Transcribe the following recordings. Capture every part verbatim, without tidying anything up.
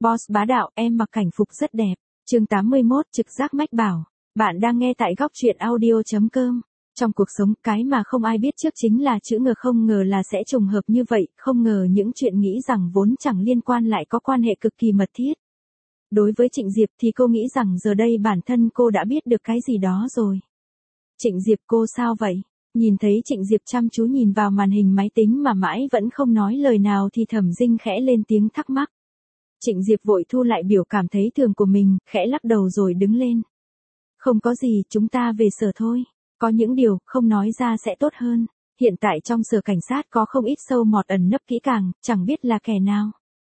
Boss bá đạo, em mặc cảnh phục rất đẹp. Chương tám mươi mốt, trực giác mách bảo. Bạn đang nghe tại góc truyện audio chấm com. Trong cuộc sống, cái mà không ai biết trước chính là chữ ngờ, không ngờ là sẽ trùng hợp như vậy, không ngờ những chuyện nghĩ rằng vốn chẳng liên quan lại có quan hệ cực kỳ mật thiết. Đối với Trịnh Diệp thì cô nghĩ rằng giờ đây bản thân cô đã biết được cái gì đó rồi. Trịnh Diệp, cô sao vậy? Nhìn thấy Trịnh Diệp chăm chú nhìn vào màn hình máy tính mà mãi vẫn không nói lời nào thì Thẩm Dinh khẽ lên tiếng thắc mắc. Trịnh Diệp vội thu lại biểu cảm thấy thường của mình, khẽ lắc đầu rồi đứng lên. Không có gì, chúng ta về sở thôi. Có những điều không nói ra sẽ tốt hơn. Hiện tại trong sở cảnh sát có không ít sâu mọt ẩn nấp kỹ càng, chẳng biết là kẻ nào.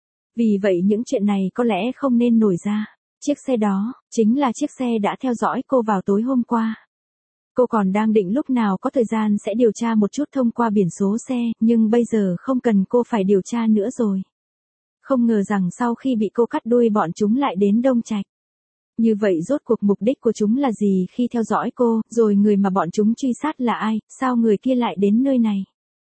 Vì vậy những chuyện này có lẽ không nên nổi ra. Chiếc xe đó, chính là chiếc xe đã theo dõi cô vào tối hôm qua. Cô còn đang định lúc nào có thời gian sẽ điều tra một chút thông qua biển số xe, nhưng bây giờ không cần cô phải điều tra nữa rồi. Không ngờ rằng sau khi bị cô cắt đuôi bọn chúng lại đến Đông Trạch. Như vậy rốt cuộc mục đích của chúng là gì khi theo dõi cô, rồi người mà bọn chúng truy sát là ai, sao người kia lại đến nơi này?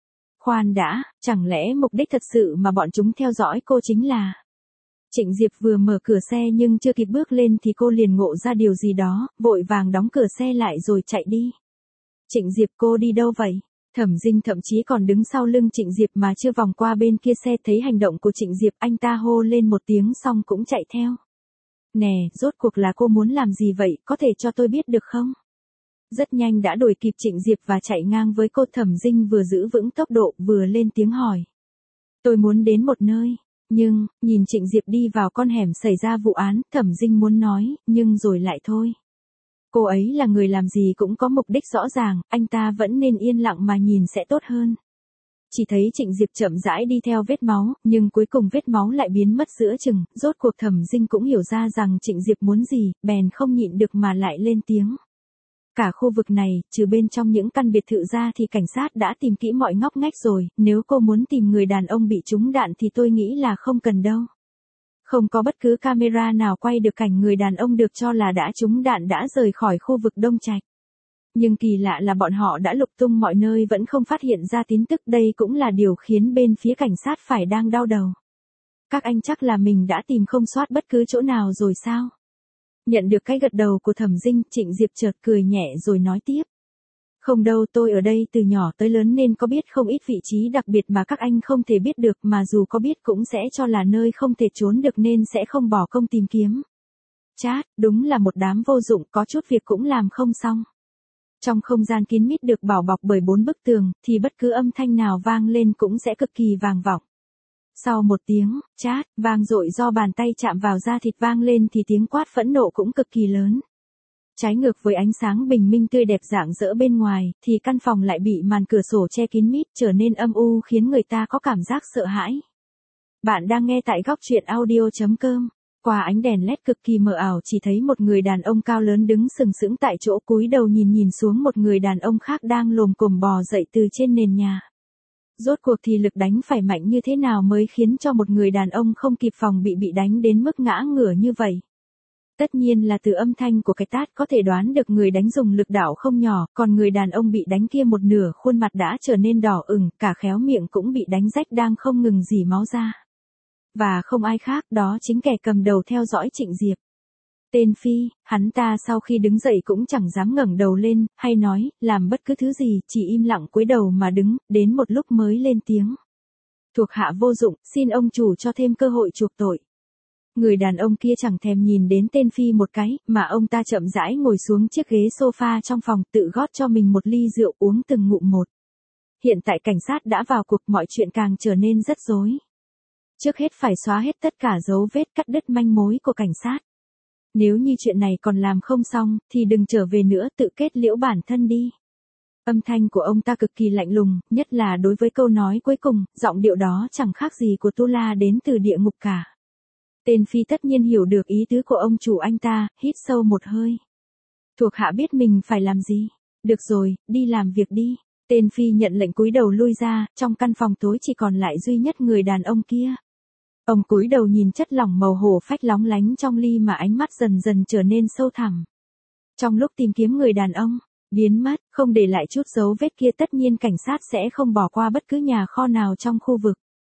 Khoan đã, chẳng lẽ mục đích thật sự mà bọn chúng theo dõi cô chính là... Trịnh Diệp vừa mở cửa xe nhưng chưa kịp bước lên thì cô liền ngộ ra điều gì đó, vội vàng đóng cửa xe lại rồi chạy đi. Trịnh Diệp, cô đi đâu vậy? Thẩm Dinh thậm chí còn đứng sau lưng Trịnh Diệp mà chưa vòng qua bên kia xe, thấy hành động của Trịnh Diệp anh ta hô lên một tiếng xong cũng chạy theo. Nè, rốt cuộc là cô muốn làm gì vậy, có thể cho tôi biết được không? Rất nhanh đã đuổi kịp Trịnh Diệp và chạy ngang với cô. Thẩm Dinh vừa giữ vững tốc độ vừa lên tiếng hỏi. Tôi muốn đến một nơi. Nhưng, nhìn Trịnh Diệp đi vào con hẻm xảy ra vụ án, Thẩm Dinh muốn nói, nhưng rồi lại thôi. Cô ấy là người làm gì cũng có mục đích rõ ràng, anh ta vẫn nên yên lặng mà nhìn sẽ tốt hơn. Chỉ thấy Trịnh Diệp chậm rãi đi theo vết máu, nhưng cuối cùng vết máu lại biến mất giữa chừng, rốt cuộc Thẩm Dinh cũng hiểu ra rằng Trịnh Diệp muốn gì, bèn không nhịn được mà lại lên tiếng. Cả khu vực này, trừ bên trong những căn biệt thự ra thì cảnh sát đã tìm kỹ mọi ngóc ngách rồi, nếu cô muốn tìm người đàn ông bị trúng đạn thì tôi nghĩ là không cần đâu. Không có bất cứ camera nào quay được cảnh người đàn ông được cho là đã trúng đạn đã rời khỏi khu vực Đông Trạch. Nhưng kỳ lạ là bọn họ đã lục tung mọi nơi vẫn không phát hiện ra tin tức, đây cũng là điều khiến bên phía cảnh sát phải đang đau đầu. Các anh chắc là mình đã tìm không soát bất cứ chỗ nào rồi sao? Nhận được cái gật đầu của Thẩm Dinh, Trịnh Diệp chợt cười nhẹ rồi nói tiếp. Không đâu, tôi ở đây từ nhỏ tới lớn nên có biết không ít vị trí đặc biệt mà các anh không thể biết được, mà dù có biết cũng sẽ cho là nơi không thể trốn được nên sẽ không bỏ công tìm kiếm. Chát, đúng là một đám vô dụng, có chút việc cũng làm không xong. Trong không gian kín mít được bảo bọc bởi bốn bức tường, thì bất cứ âm thanh nào vang lên cũng sẽ cực kỳ vang vọng. Sau một tiếng, chát, vang dội do bàn tay chạm vào da thịt vang lên thì tiếng quát phẫn nộ cũng cực kỳ lớn. Trái ngược với ánh sáng bình minh tươi đẹp rạng rỡ bên ngoài, thì căn phòng lại bị màn cửa sổ che kín mít trở nên âm u khiến người ta có cảm giác sợ hãi. Bạn đang nghe tại góc truyện audio chấm com. Qua ánh đèn led cực kỳ mờ ảo chỉ thấy một người đàn ông cao lớn đứng sừng sững tại chỗ, cúi đầu nhìn nhìn xuống một người đàn ông khác đang lồm cồm bò dậy từ trên nền nhà. Rốt cuộc thì lực đánh phải mạnh như thế nào mới khiến cho một người đàn ông không kịp phòng bị bị đánh đến mức ngã ngửa như vậy? Tất nhiên là từ âm thanh của cái tát có thể đoán được người đánh dùng lực đạo không nhỏ, còn người đàn ông bị đánh kia một nửa khuôn mặt đã trở nên đỏ ửng, cả khéo miệng cũng bị đánh rách đang không ngừng rỉ máu ra. Và không ai khác, đó chính kẻ cầm đầu theo dõi Trịnh Diệp. Tên Phi, hắn ta sau khi đứng dậy cũng chẳng dám ngẩng đầu lên, hay nói, làm bất cứ thứ gì, chỉ im lặng cúi đầu mà đứng, đến một lúc mới lên tiếng. Thuộc hạ vô dụng, xin ông chủ cho thêm cơ hội chuộc tội. Người đàn ông kia chẳng thèm nhìn đến tên Phi một cái, mà ông ta chậm rãi ngồi xuống chiếc ghế sofa trong phòng, tự gót cho mình một ly rượu uống từng ngụm một. Hiện tại cảnh sát đã vào cuộc, mọi chuyện càng trở nên rất rối. Trước hết phải xóa hết tất cả dấu vết, cắt đứt manh mối của cảnh sát. Nếu như chuyện này còn làm không xong, thì đừng trở về nữa, tự kết liễu bản thân đi. Âm thanh của ông ta cực kỳ lạnh lùng, nhất là đối với câu nói cuối cùng, giọng điệu đó chẳng khác gì của Tu La đến từ địa ngục cả. Tên Phi tất nhiên hiểu được ý tứ của ông chủ anh ta, hít sâu một hơi. Thuộc hạ biết mình phải làm gì. Được rồi, đi làm việc đi. Tên Phi nhận lệnh cúi đầu lui ra, trong căn phòng tối chỉ còn lại duy nhất người đàn ông kia. Ông cúi đầu nhìn chất lỏng màu hổ phách lóng lánh trong ly mà ánh mắt dần dần trở nên sâu thẳm. Trong lúc tìm kiếm người đàn ông, biến mất, không để lại chút dấu vết kia, tất nhiên cảnh sát sẽ không bỏ qua bất cứ nhà kho nào trong khu vực.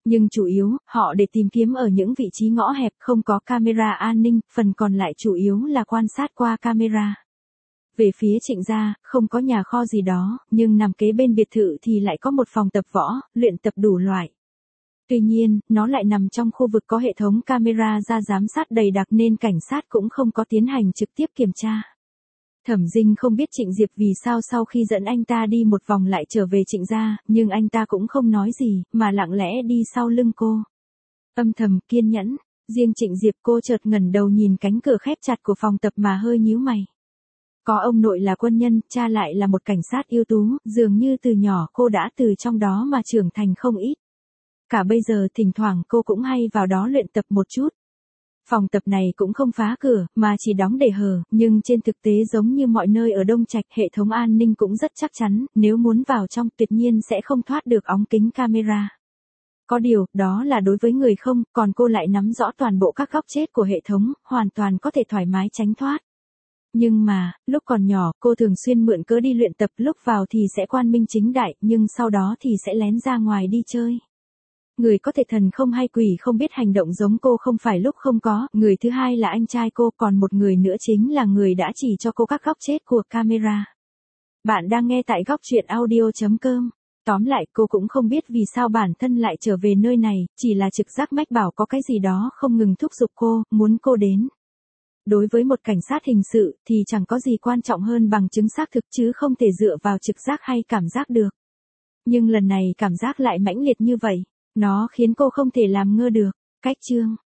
Nhưng chủ yếu, họ để tìm kiếm ở những vị trí ngõ hẹp không có camera an ninh, phần còn lại chủ yếu là quan sát qua camera. Về phía Trịnh gia, không có nhà kho gì đó, nhưng nằm kế bên biệt thự thì lại có một phòng tập võ, luyện tập đủ loại. Tuy nhiên, nó lại nằm trong khu vực có hệ thống camera ra giám sát đầy đặc nên cảnh sát cũng không có tiến hành trực tiếp kiểm tra. Thẩm Dinh không biết Trịnh Diệp vì sao sau khi dẫn anh ta đi một vòng lại trở về Trịnh gia, nhưng anh ta cũng không nói gì, mà lặng lẽ đi sau lưng cô. Âm thầm, kiên nhẫn, riêng Trịnh Diệp cô chợt ngẩng đầu nhìn cánh cửa khép chặt của phòng tập mà hơi nhíu mày. Có ông nội là quân nhân, cha lại là một cảnh sát ưu tú, dường như từ nhỏ cô đã từ trong đó mà trưởng thành không ít. Cả bây giờ thỉnh thoảng cô cũng hay vào đó luyện tập một chút. Phòng tập này cũng không phá cửa, mà chỉ đóng để hở, nhưng trên thực tế giống như mọi nơi ở Đông Trạch, hệ thống an ninh cũng rất chắc chắn, nếu muốn vào trong tuyệt nhiên sẽ không thoát được ống kính camera. Có điều, đó là đối với người không, còn cô lại nắm rõ toàn bộ các góc chết của hệ thống, hoàn toàn có thể thoải mái tránh thoát. Nhưng mà, lúc còn nhỏ, cô thường xuyên mượn cớ đi luyện tập, lúc vào thì sẽ quang minh chính đại, nhưng sau đó thì sẽ lén ra ngoài đi chơi. Người có thể thần không hay quỷ không biết hành động giống cô không phải lúc không có, người thứ hai là anh trai cô, còn một người nữa chính là người đã chỉ cho cô các góc chết của camera. Bạn đang nghe tại góc truyện audio chấm com. Tóm lại, cô cũng không biết vì sao bản thân lại trở về nơi này, chỉ là trực giác mách bảo có cái gì đó không ngừng thúc giục cô, muốn cô đến. Đối với một cảnh sát hình sự, thì chẳng có gì quan trọng hơn bằng chứng xác thực chứ không thể dựa vào trực giác hay cảm giác được. Nhưng lần này cảm giác lại mãnh liệt như vậy, nó khiến cô không thể làm ngơ được. Cách chương